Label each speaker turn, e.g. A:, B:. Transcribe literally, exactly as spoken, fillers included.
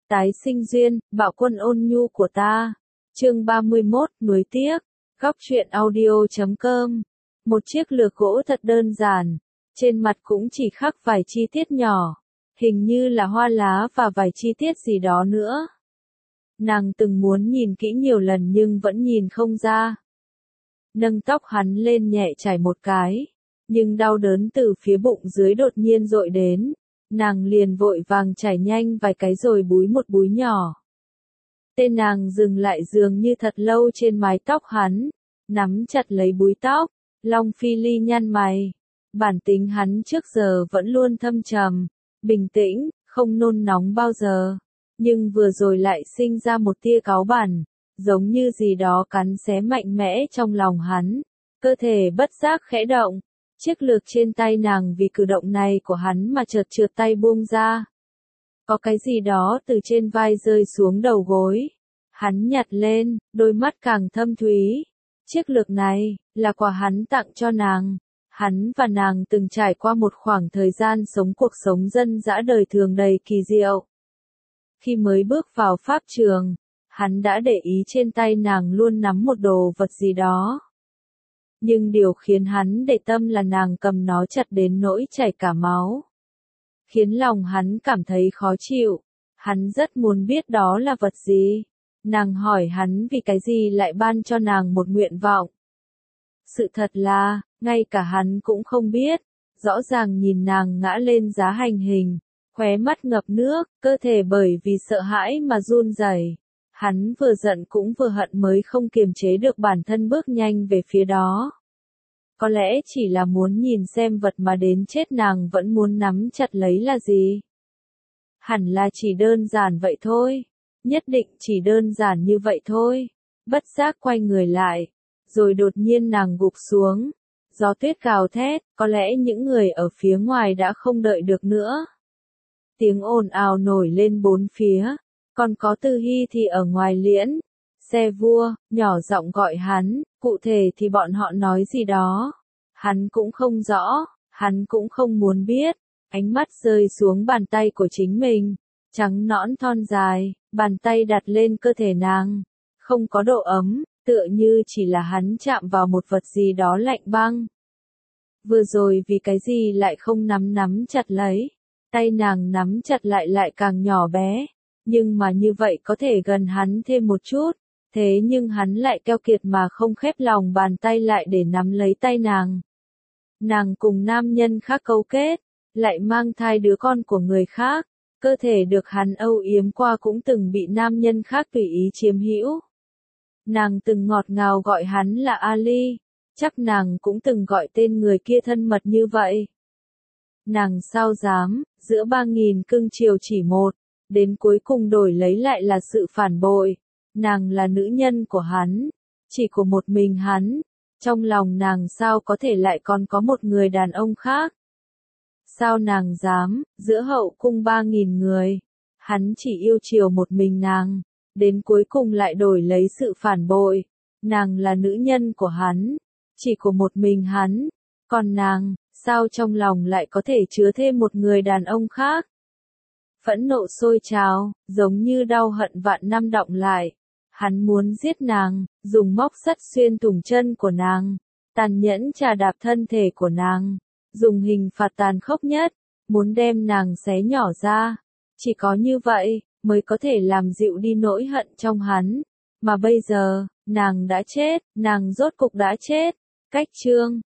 A: Tái sinh duyên, bạo quân ôn nhu của ta. Chương ba mươi mốt, nuối tiếc. Góc truyện audio chấm com. Một chiếc lược gỗ thật đơn giản, trên mặt cũng chỉ khắc vài chi tiết nhỏ, hình như là hoa lá và vài chi tiết gì đó nữa. Nàng từng muốn nhìn kỹ nhiều lần nhưng vẫn nhìn không ra. Nâng tóc hắn lên nhẹ chải một cái, nhưng đau đớn từ phía bụng dưới đột nhiên dội đến, nàng liền vội vàng chải nhanh vài cái rồi búi một búi nhỏ. Tên nàng dừng lại dường như thật lâu trên mái tóc hắn, nắm chặt lấy búi tóc. Long Phi Ly nhăn mày, bản tính hắn trước giờ vẫn luôn thâm trầm, bình tĩnh, không nôn nóng bao giờ, nhưng vừa rồi lại sinh ra một tia cáu bẳn, giống như gì đó cắn xé mạnh mẽ trong lòng hắn, cơ thể bất giác khẽ động, chiếc lược trên tay nàng vì cử động này của hắn mà chợt trượt tay buông ra. Có cái gì đó từ trên vai rơi xuống đầu gối, hắn nhặt lên, đôi mắt càng thâm thúy. Chiếc lược này, là quà hắn tặng cho nàng. Hắn và nàng từng trải qua một khoảng thời gian sống cuộc sống dân dã đời thường đầy kỳ diệu. Khi mới bước vào pháp trường, hắn đã để ý trên tay nàng luôn nắm một đồ vật gì đó. Nhưng điều khiến hắn để tâm là nàng cầm nó chặt đến nỗi chảy cả máu. Khiến lòng hắn cảm thấy khó chịu. Hắn rất muốn biết đó là vật gì. Nàng hỏi hắn vì cái gì lại ban cho nàng một nguyện vọng. Sự thật là, ngay cả hắn cũng không biết, rõ ràng nhìn nàng ngã lên giá hành hình, khóe mắt ngập nước, cơ thể bởi vì sợ hãi mà run rẩy. Hắn vừa giận cũng vừa hận mới không kiềm chế được bản thân bước nhanh về phía đó. Có lẽ chỉ là muốn nhìn xem vật mà đến chết nàng vẫn muốn nắm chặt lấy là gì. Hẳn là chỉ đơn giản vậy thôi. Nhất định chỉ đơn giản như vậy thôi. Bất giác quay người lại, rồi đột nhiên nàng gục xuống. Gió tuyết gào thét, có lẽ những người ở phía ngoài đã không đợi được nữa. Tiếng ồn ào nổi lên bốn phía, còn có Tư Hy thì ở ngoài liễn. Xe vua, nhỏ giọng gọi hắn, cụ thể thì bọn họ nói gì đó. Hắn cũng không rõ, hắn cũng không muốn biết. Ánh mắt rơi xuống bàn tay của chính mình, trắng nõn thon dài. Bàn tay đặt lên cơ thể nàng, không có độ ấm, tựa như chỉ là hắn chạm vào một vật gì đó lạnh băng. Vừa rồi vì cái gì lại không nắm nắm chặt lấy, tay nàng nắm chặt lại lại càng nhỏ bé, nhưng mà như vậy có thể gần hắn thêm một chút, thế nhưng hắn lại keo kiệt mà không khép lòng bàn tay lại để nắm lấy tay nàng. Nàng cùng nam nhân khác cấu kết, lại mang thai đứa con của người khác. Cơ thể được hắn âu yếm qua cũng từng bị nam nhân khác tùy ý chiếm hữu. Nàng từng ngọt ngào gọi hắn là Ali, chắc nàng cũng từng gọi tên người kia thân mật như vậy. Nàng sao dám, giữa ba nghìn cưng chiều chỉ một, đến cuối cùng đổi lấy lại là sự phản bội. Nàng là nữ nhân của hắn, chỉ của một mình hắn, trong lòng nàng sao có thể lại còn có một người đàn ông khác. Sao nàng dám, giữa hậu cung ba nghìn người, hắn chỉ yêu chiều một mình nàng, đến cuối cùng lại đổi lấy sự phản bội. Nàng là nữ nhân của hắn, chỉ của một mình hắn, còn nàng, sao trong lòng lại có thể chứa thêm một người đàn ông khác. Phẫn nộ sôi trào, giống như đau hận vạn năm đọng lại. Hắn muốn giết nàng, dùng móc sắt xuyên thủng chân của nàng, tàn nhẫn trà đạp thân thể của nàng. Dùng hình phạt tàn khốc nhất, muốn đem nàng xé nhỏ ra. Chỉ có như vậy, mới có thể làm dịu đi nỗi hận trong hắn. Mà bây giờ, nàng đã chết, nàng rốt cục đã chết. Cách chương